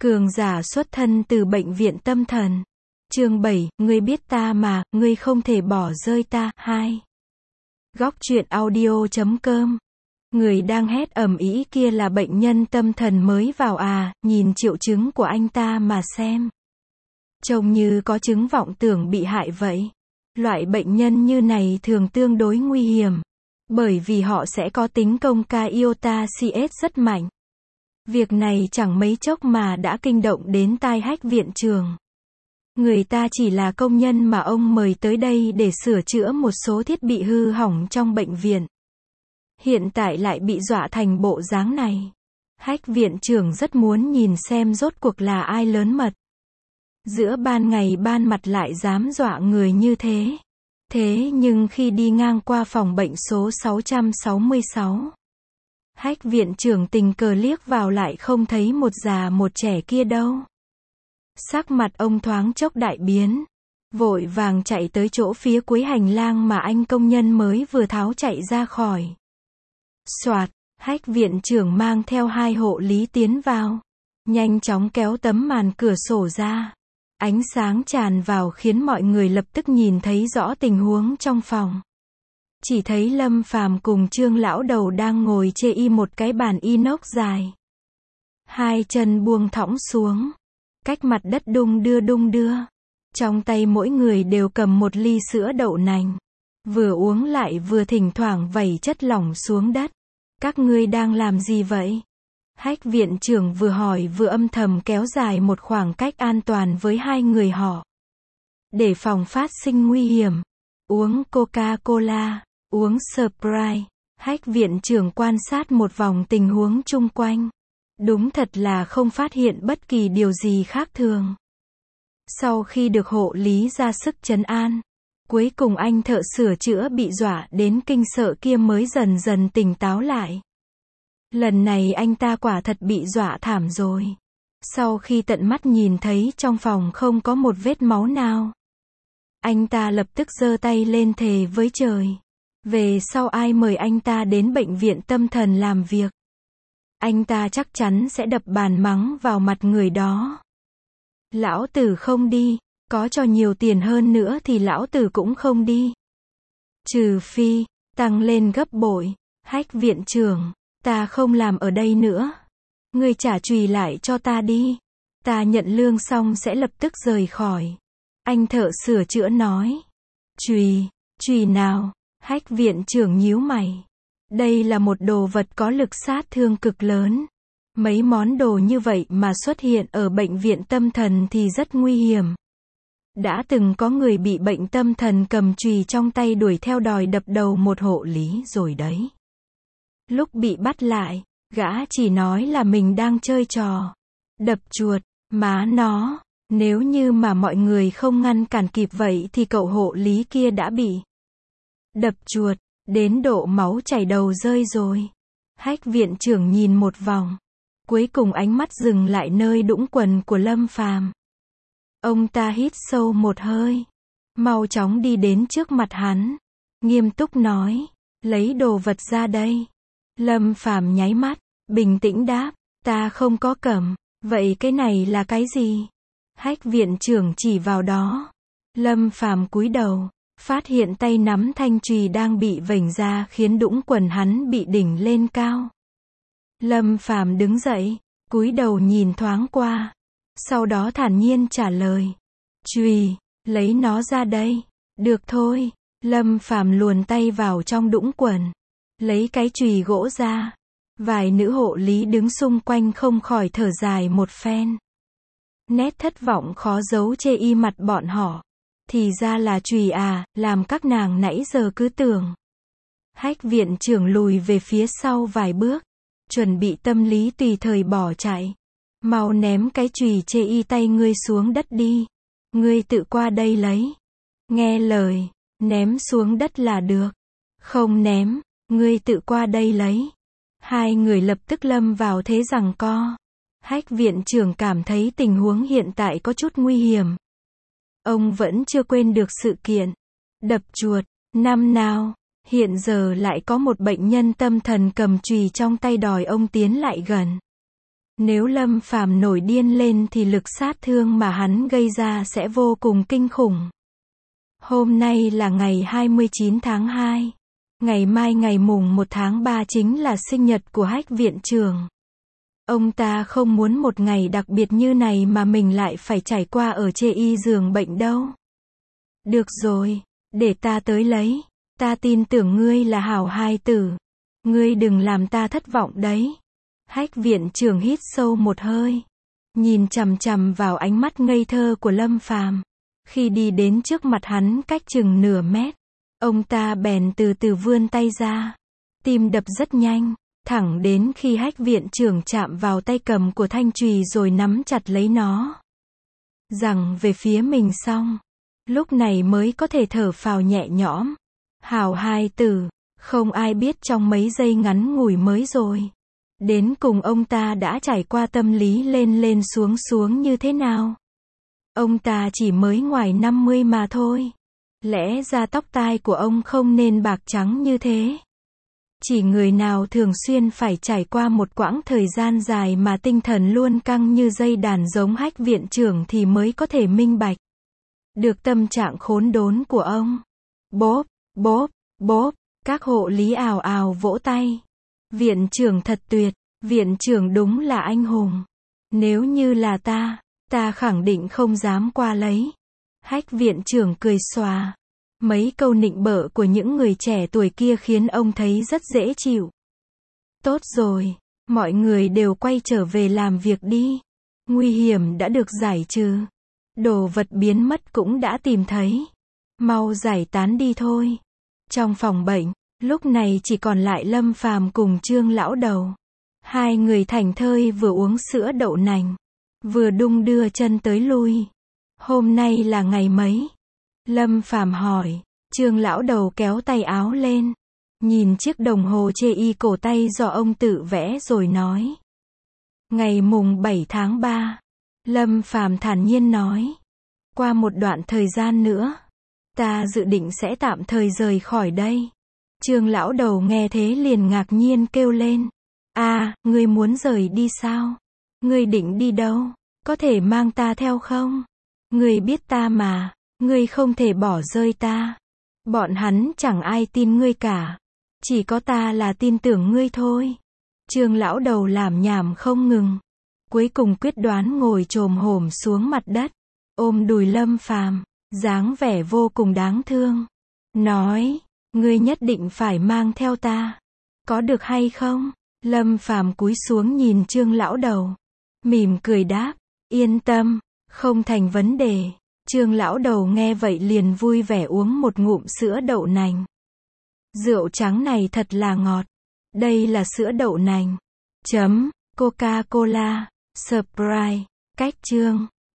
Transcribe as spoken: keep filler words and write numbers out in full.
Cường giả xuất thân từ bệnh viện tâm thần. Chương bảy, ngươi biết ta mà, ngươi không thể bỏ rơi ta. hai. Góc truyện audio chấm com. Người đang hét ầm ĩ kia là bệnh nhân tâm thần mới vào à, nhìn triệu chứng của anh ta mà xem. Trông như có chứng vọng tưởng bị hại vậy. Loại bệnh nhân như này thường tương đối nguy hiểm, bởi vì họ sẽ có tính công ca iota cs rất mạnh. Việc này chẳng mấy chốc mà đã kinh động đến tai Hách viện trưởng. Người ta chỉ là công nhân mà ông mời tới đây để sửa chữa một số thiết bị hư hỏng trong bệnh viện. Hiện tại lại bị dọa thành bộ dáng này. Hách viện trưởng rất muốn nhìn xem rốt cuộc là ai lớn mật. Giữa ban ngày ban mặt lại dám dọa người như thế. Thế nhưng khi đi ngang qua phòng bệnh số sáu trăm sáu mươi sáu, Hách viện trưởng tình cờ liếc vào lại không thấy một già một trẻ kia đâu. Sắc mặt ông thoáng chốc đại biến, vội vàng chạy tới chỗ phía cuối hành lang mà anh công nhân mới vừa tháo chạy ra khỏi. Soạt, Hách viện trưởng mang theo hai hộ lý tiến vào, nhanh chóng kéo tấm màn cửa sổ ra. Ánh sáng tràn vào khiến mọi người lập tức nhìn thấy rõ tình huống trong phòng. Chỉ thấy Lâm Phàm cùng Trương lão đầu đang ngồi chê y một cái bàn inox dài. Hai chân buông thõng xuống, cách mặt đất đung đưa đung đưa. Trong tay mỗi người đều cầm một ly sữa đậu nành. Vừa uống lại vừa thỉnh thoảng vẩy chất lỏng xuống đất. Các ngươi đang làm gì vậy? Hách viện trưởng vừa hỏi vừa âm thầm kéo dài một khoảng cách an toàn với hai người họ. Để phòng phát sinh nguy hiểm. Uống Coca-Cola, uống Sprite. Hách viện trưởng quan sát một vòng tình huống chung quanh. Đúng thật là không phát hiện bất kỳ điều gì khác thường. Sau khi được hộ lý ra sức trấn an, cuối cùng anh thợ sửa chữa bị dọa đến kinh sợ kia mới dần dần tỉnh táo lại. Lần này anh ta quả thật bị dọa thảm rồi. Sau khi tận mắt nhìn thấy trong phòng không có một vết máu nào, anh ta lập tức giơ tay lên thề với trời. Về sau ai mời anh ta đến bệnh viện tâm thần làm việc, anh ta chắc chắn sẽ đập bàn mắng vào mặt người đó. Lão tử không đi, có cho nhiều tiền hơn nữa thì lão tử cũng không đi. Trừ phi, tăng lên gấp bội. Hách viện trưởng, ta không làm ở đây nữa. Ngươi trả chùy lại cho ta đi. Ta nhận lương xong sẽ lập tức rời khỏi. Anh thợ sửa chữa nói. Chùy, chùy nào? Hách viện trưởng nhíu mày. Đây là một đồ vật có lực sát thương cực lớn. Mấy món đồ như vậy mà xuất hiện ở bệnh viện tâm thần thì rất nguy hiểm. Đã từng có người bị bệnh tâm thần cầm chùy trong tay đuổi theo đòi đập đầu một hộ lý rồi đấy. Lúc bị bắt lại, gã chỉ nói là mình đang chơi trò đập chuột, má nó, nếu như mà mọi người không ngăn cản kịp vậy thì cậu hộ lý kia đã bị đập chuột, đến độ máu chảy đầu rơi rồi. Hách viện trưởng nhìn một vòng, cuối cùng ánh mắt dừng lại nơi đũng quần của Lâm Phàm. Ông ta hít sâu một hơi, mau chóng đi đến trước mặt hắn, nghiêm túc nói, lấy đồ vật ra đây. Lâm Phàm nháy mắt, bình tĩnh đáp, ta không có cầm. Vậy cái này là cái gì? Hách viện trưởng chỉ vào đó. Lâm Phàm cúi đầu, phát hiện tay nắm thanh chùy đang bị vểnh ra khiến đũng quần hắn bị đỉnh lên cao. Lâm Phàm đứng dậy, cúi đầu nhìn thoáng qua, sau đó thản nhiên trả lời, chùy, lấy nó ra đây. Được thôi. Lâm Phàm luồn tay vào trong đũng quần, lấy cái chùy gỗ ra. Vài nữ hộ lý đứng xung quanh không khỏi thở dài một phen. Nét thất vọng khó giấu chê y mặt bọn họ. Thì ra là chùy à, làm các nàng nãy giờ cứ tưởng. Hách viện trưởng lùi về phía sau vài bước, chuẩn bị tâm lý tùy thời bỏ chạy. Mau ném cái chùy chê y tay ngươi xuống đất đi. Ngươi tự qua đây lấy. Nghe lời, ném xuống đất là được. Không ném, ngươi tự qua đây lấy. Hai người lập tức lâm vào thế giằng co. Hách viện trưởng cảm thấy tình huống hiện tại có chút nguy hiểm. Ông vẫn chưa quên được sự kiện đập chuột năm nào. Hiện giờ lại có một bệnh nhân tâm thần cầm chùy trong tay đòi ông tiến lại gần. Nếu Lâm Phàm nổi điên lên thì lực sát thương mà hắn gây ra sẽ vô cùng kinh khủng. Hôm nay là ngày hai mươi chín tháng hai. Ngày mai ngày mùng một tháng ba chính là sinh nhật của Hách viện trưởng. Ông ta không muốn một ngày đặc biệt như này mà mình lại phải trải qua ở chê y giường bệnh đâu. Được rồi, để ta tới lấy. Ta tin tưởng ngươi là hảo hài tử. Ngươi đừng làm ta thất vọng đấy. Hách viện trưởng hít sâu một hơi. Nhìn chằm chằm vào ánh mắt ngây thơ của Lâm Phàm. Khi đi đến trước mặt hắn cách chừng nửa mét. Ông ta bèn từ từ vươn tay ra. Tim đập rất nhanh. Thẳng đến khi Hách viện trưởng chạm vào tay cầm của thanh chùy rồi nắm chặt lấy nó. Giằng về phía mình xong. Lúc này mới có thể thở phào nhẹ nhõm. Hảo hài tử, không ai biết trong mấy giây ngắn ngủi mới rồi. Đến cùng ông ta đã trải qua tâm lý lên lên xuống xuống như thế nào. Ông ta chỉ mới ngoài năm mươi mà thôi. Lẽ ra tóc tai của ông không nên bạc trắng như thế. Chỉ người nào thường xuyên phải trải qua một quãng thời gian dài mà tinh thần luôn căng như dây đàn giống Hách viện trưởng thì mới có thể minh bạch được tâm trạng khốn đốn của ông. Bốp, bốp, bốp, các hộ lý ào ào vỗ tay. Viện trưởng thật tuyệt, viện trưởng đúng là anh hùng. Nếu như là ta, ta khẳng định không dám qua lấy. Hách viện trưởng cười xòa. Mấy câu nịnh bợ của những người trẻ tuổi kia khiến ông thấy rất dễ chịu. Tốt rồi, mọi người đều quay trở về làm việc đi. Nguy hiểm đã được giải trừ. Đồ vật biến mất cũng đã tìm thấy. Mau giải tán đi thôi. Trong phòng bệnh, lúc này chỉ còn lại Lâm Phàm cùng Trương lão đầu. Hai người thảnh thơi vừa uống sữa đậu nành, vừa đung đưa chân tới lui. Hôm nay là ngày mấy? Lâm Phàm hỏi. Trương lão đầu kéo tay áo lên, nhìn chiếc đồng hồ chê y cổ tay do ông tự vẽ rồi nói. Ngày mùng bảy tháng ba. Lâm Phàm thản nhiên nói. Qua một đoạn thời gian nữa, ta dự định sẽ tạm thời rời khỏi đây. Trương lão đầu nghe thế liền ngạc nhiên kêu lên. À, ngươi muốn rời đi sao? Ngươi định đi đâu? Có thể mang ta theo không? Ngươi biết ta mà, ngươi không thể bỏ rơi ta. Bọn hắn chẳng ai tin ngươi cả. Chỉ có ta là tin tưởng ngươi thôi. Trương lão đầu làm nhảm không ngừng. Cuối cùng quyết đoán ngồi chồm hổm xuống mặt đất, ôm đùi Lâm Phàm, dáng vẻ vô cùng đáng thương. Nói, ngươi nhất định phải mang theo ta. Có được hay không? Lâm Phàm cúi xuống nhìn Trương lão đầu. Mỉm cười đáp, yên tâm, không thành vấn đề. Trương lão đầu nghe vậy liền vui vẻ uống một ngụm sữa đậu nành. Rượu trắng này thật là ngọt. Đây là sữa đậu nành. Chấm, Coca-Cola, Sprite. Cách chương.